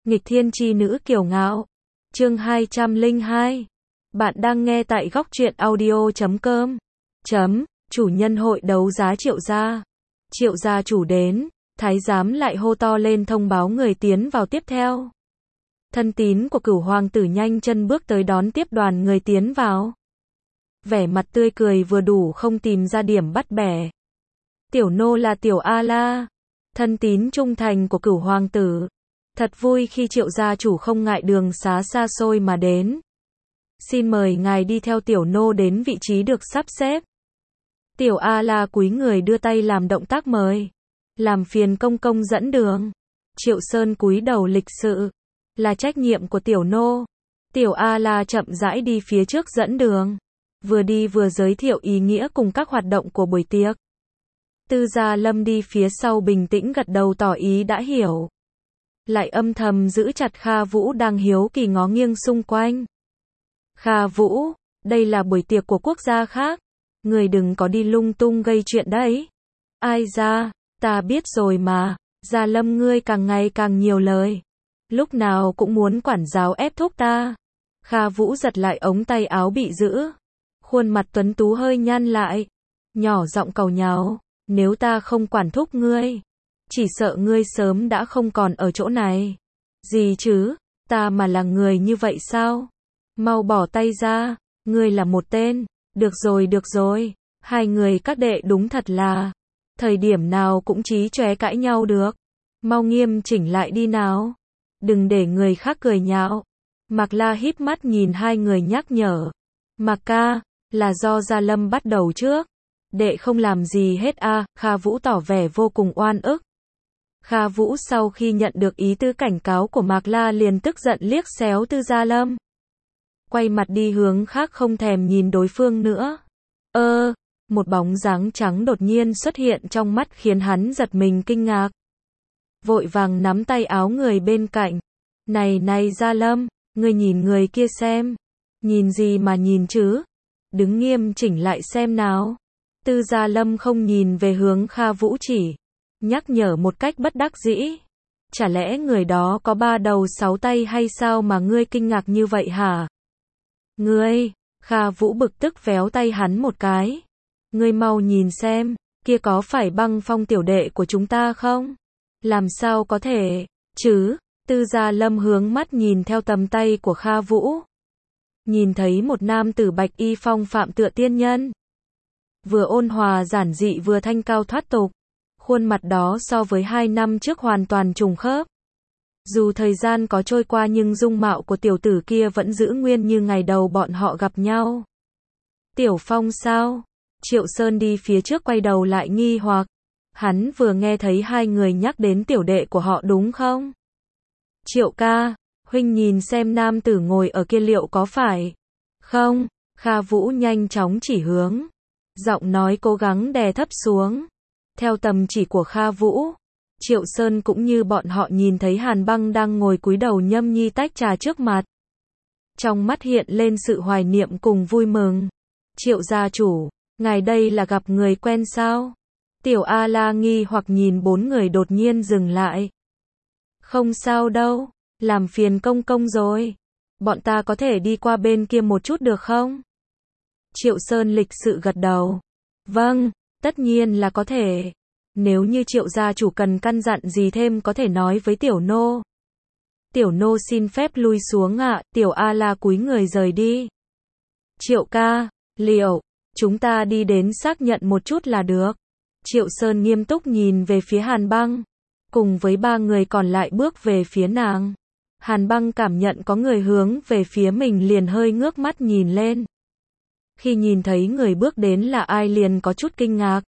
Nghịch thiên chi nữ kiều ngạo. Chương 202. Bạn đang nghe tại góc truyện audio.com. Chủ nhân hội đấu giá Triệu gia. Triệu gia chủ đến, thái giám lại hô to lên thông báo người tiến vào tiếp theo. Thân tín của Cửu hoàng tử nhanh chân bước tới đón tiếp đoàn người tiến vào. Vẻ mặt tươi cười vừa đủ không tìm ra điểm bắt bẻ. Tiểu nô là Tiểu A La, thân tín trung thành của Cửu hoàng tử. Thật vui khi Triệu gia chủ không ngại đường xá xa xôi mà đến. Xin mời ngài đi theo tiểu nô đến vị trí được sắp xếp. Tiểu A La cúi người đưa tay làm động tác mời. Làm phiền công công dẫn đường. Triệu Sơn cúi đầu lịch sự. Là trách nhiệm của tiểu nô. Tiểu A La chậm rãi đi phía trước dẫn đường. Vừa đi vừa giới thiệu ý nghĩa cùng các hoạt động của buổi tiệc. Tư Gia Lâm đi phía sau bình tĩnh gật đầu tỏ ý đã hiểu. Lại âm thầm giữ chặt Kha Vũ đang hiếu kỳ ngó nghiêng xung quanh. Kha Vũ, đây là buổi tiệc của quốc gia khác. Người đừng có đi lung tung gây chuyện đấy. Ai ra, ta biết rồi mà. Gia Lâm ngươi càng ngày càng nhiều lời. Lúc nào cũng muốn quản giáo ép thúc ta. Kha Vũ giật lại ống tay áo bị giữ. Khuôn mặt tuấn tú hơi nhăn lại. Nhỏ giọng cầu nháo. Nếu ta không quản thúc ngươi, chỉ sợ ngươi sớm đã không còn ở chỗ này. Gì chứ, ta mà là người như vậy sao? Mau bỏ tay ra, ngươi là một tên. Được rồi, hai người các đệ đúng thật là, thời điểm nào cũng chí chóe cãi nhau được. Mau nghiêm chỉnh lại đi nào. Đừng để người khác cười nhạo. Mạc La híp mắt nhìn hai người nhắc nhở. Mạc ca, là do Gia Lâm bắt đầu trước. Đệ không làm gì hết a. Kha Vũ tỏ vẻ vô cùng oan ức. Kha Vũ sau khi nhận được ý tứ cảnh cáo của Mạc La liền tức giận liếc xéo Tư Gia Lâm. Quay mặt đi hướng khác không thèm nhìn đối phương nữa. Một bóng dáng trắng đột nhiên xuất hiện trong mắt khiến hắn giật mình kinh ngạc. Vội vàng nắm tay áo người bên cạnh. Này Gia Lâm, ngươi nhìn người kia xem. Nhìn gì mà nhìn chứ? Đứng nghiêm chỉnh lại xem nào. Tư Gia Lâm không nhìn về hướng Kha Vũ chỉ nhắc nhở một cách bất đắc dĩ. Chả lẽ người đó có 3 đầu 6 tay hay sao mà ngươi kinh ngạc như vậy hả? Ngươi, Kha Vũ bực tức véo tay hắn một cái. Ngươi mau nhìn xem, kia có phải Băng Phong tiểu đệ của chúng ta không? Làm sao có thể, chứ? Tư Gia Lâm hướng mắt nhìn theo tầm tay của Kha Vũ. Nhìn thấy một nam tử bạch y phong phạm tựa tiên nhân. Vừa ôn hòa giản dị vừa thanh cao thoát tục. Khuôn mặt đó so với 2 năm trước hoàn toàn trùng khớp. Dù thời gian có trôi qua nhưng dung mạo của tiểu tử kia vẫn giữ nguyên như ngày đầu bọn họ gặp nhau. Tiểu Phong sao? Triệu Sơn đi phía trước quay đầu lại nghi hoặc. Hắn vừa nghe thấy hai người nhắc đến tiểu đệ của họ đúng không? Triệu ca, huynh nhìn xem nam tử ngồi ở kia liệu có phải không? Kha Vũ nhanh chóng chỉ hướng. Giọng nói cố gắng đè thấp xuống. Theo tầm chỉ của Kha Vũ, Triệu Sơn cũng như bọn họ nhìn thấy Hàn Băng đang ngồi cúi đầu nhâm nhi tách trà trước mặt. Trong mắt hiện lên sự hoài niệm cùng vui mừng. Triệu gia chủ, ngài đây là gặp người quen sao? Tiểu A La nghi hoặc nhìn 4 người đột nhiên dừng lại. Không sao đâu, làm phiền công công rồi. Bọn ta có thể đi qua bên kia một chút được không? Triệu Sơn lịch sự gật đầu. Vâng, tất nhiên là có thể. Nếu như Triệu gia chủ cần căn dặn gì thêm có thể nói với tiểu nô. Tiểu nô xin phép lui xuống ạ. Tiểu A La cúi người rời đi. Triệu ca, liệu, chúng ta đi đến xác nhận một chút là được. Triệu Sơn nghiêm túc nhìn về phía Hàn Băng. Cùng với 3 người còn lại bước về phía nàng. Hàn Băng cảm nhận có người hướng về phía mình liền hơi ngước mắt nhìn lên. Khi nhìn thấy người bước đến là ai liền có chút kinh ngạc.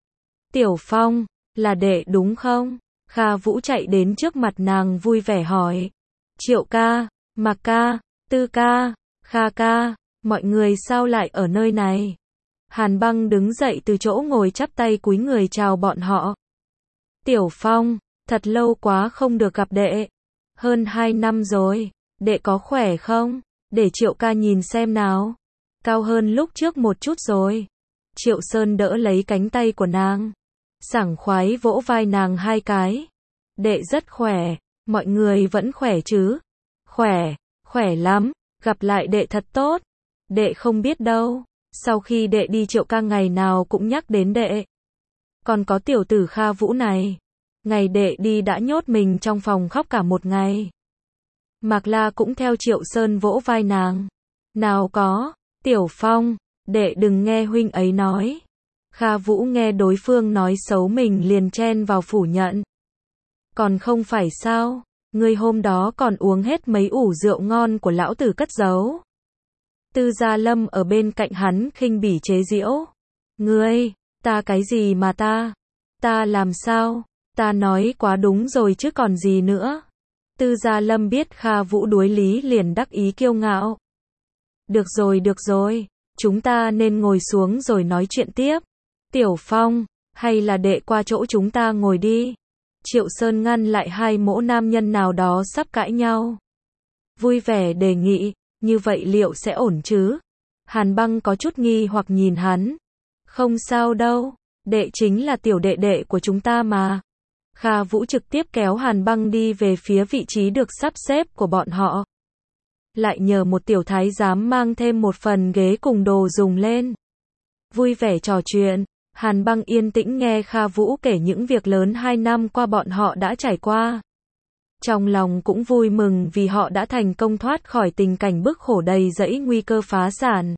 Tiểu Phong, là đệ đúng không? Kha Vũ chạy đến trước mặt nàng vui vẻ hỏi. Triệu ca, Mạc ca, Tư ca, Kha ca, mọi người sao lại ở nơi này? Hàn Băng đứng dậy từ chỗ ngồi chắp tay cúi người chào bọn họ. Tiểu Phong, thật lâu quá không được gặp đệ. Hơn 2 năm rồi, đệ có khỏe không? Để Triệu ca nhìn xem nào. Cao hơn lúc trước một chút rồi. Triệu Sơn đỡ lấy cánh tay của nàng. Sảng khoái vỗ vai nàng 2 cái. Đệ rất khỏe. Mọi người vẫn khỏe chứ? Khỏe, khỏe lắm, gặp lại đệ thật tốt. Đệ không biết đâu, sau khi đệ đi Triệu ca ngày nào cũng nhắc đến đệ. Còn có tiểu tử Kha Vũ này, ngày đệ đi đã nhốt mình trong phòng khóc cả một ngày. Mạc La cũng theo Triệu Sơn vỗ vai nàng. Nào có, Tiểu Phong, đệ đừng nghe huynh ấy nói. Kha Vũ nghe đối phương nói xấu mình liền chen vào phủ nhận. Còn không phải sao, ngươi hôm đó còn uống hết mấy ủ rượu ngon của lão tử cất giấu. Tư Gia Lâm ở bên cạnh hắn khinh bỉ chế giễu. Ngươi, ta cái gì mà ta làm sao, ta nói quá đúng rồi chứ còn gì nữa. Tư Gia Lâm biết Kha Vũ đuối lý liền đắc ý kiêu ngạo. Được rồi, chúng ta nên ngồi xuống rồi nói chuyện tiếp. Tiểu Phong, hay là đệ qua chỗ chúng ta ngồi đi. Triệu Sơn ngăn lại hai mỗ nam nhân nào đó sắp cãi nhau. Vui vẻ đề nghị, như vậy liệu sẽ ổn chứ? Hàn Băng có chút nghi hoặc nhìn hắn. Không sao đâu, đệ chính là tiểu đệ đệ của chúng ta mà. Kha Vũ trực tiếp kéo Hàn Băng đi về phía vị trí được sắp xếp của bọn họ. Lại nhờ một tiểu thái giám mang thêm một phần ghế cùng đồ dùng lên. Vui vẻ trò chuyện, Hàn Băng yên tĩnh nghe Kha Vũ kể những việc lớn 2 năm qua bọn họ đã trải qua. Trong lòng cũng vui mừng vì họ đã thành công thoát khỏi tình cảnh bức khổ đầy rẫy nguy cơ phá sản.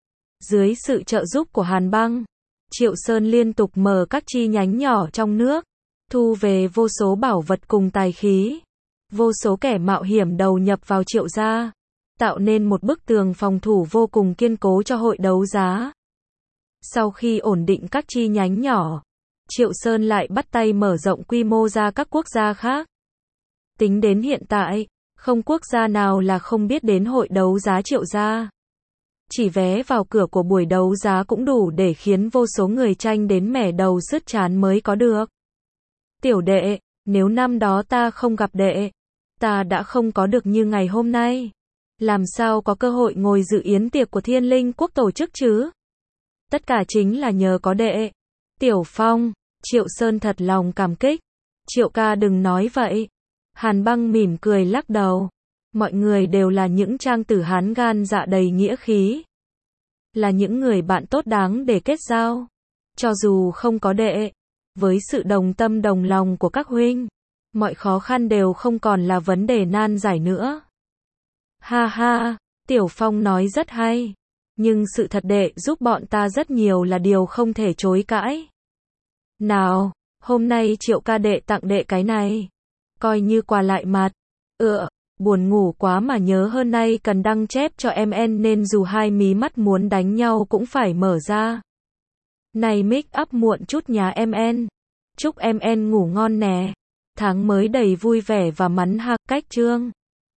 Dưới sự trợ giúp của Hàn Băng, Triệu Sơn liên tục mở các chi nhánh nhỏ trong nước, thu về vô số bảo vật cùng tài khí. Vô số kẻ mạo hiểm đầu nhập vào Triệu gia, tạo nên một bức tường phòng thủ vô cùng kiên cố cho hội đấu giá. Sau khi ổn định các chi nhánh nhỏ, Triệu Sơn lại bắt tay mở rộng quy mô ra các quốc gia khác. Tính đến hiện tại, không quốc gia nào là không biết đến hội đấu giá Triệu gia. Chỉ vé vào cửa của buổi đấu giá cũng đủ để khiến vô số người tranh đến mẻ đầu sứt trán mới có được. Tiểu đệ, nếu năm đó ta không gặp đệ, ta đã không có được như ngày hôm nay. Làm sao có cơ hội ngồi dự yến tiệc của Thiên Linh Quốc tổ chức chứ? Tất cả chính là nhờ có đệ. Tiểu Phong, Triệu Sơn thật lòng cảm kích. Triệu ca đừng nói vậy. Hàn Băng mỉm cười lắc đầu. Mọi người đều là những trang tử hán gan dạ đầy nghĩa khí. Là những người bạn tốt đáng để kết giao. Cho dù không có đệ, với sự đồng tâm đồng lòng của các huynh, mọi khó khăn đều không còn là vấn đề nan giải nữa. Ha ha, Tiểu Phong nói rất hay. Nhưng sự thật đệ giúp bọn ta rất nhiều là điều không thể chối cãi. Nào, hôm nay Triệu ca đệ tặng đệ cái này. Coi như quà lại mặt. Buồn ngủ quá mà nhớ hơn nay cần đăng chép cho MN nên dù hai mí mắt muốn đánh nhau cũng phải mở ra. Này make up muộn chút nhà MN. Chúc MN ngủ ngon nè. Tháng mới đầy vui vẻ và mắn hạc cách chương.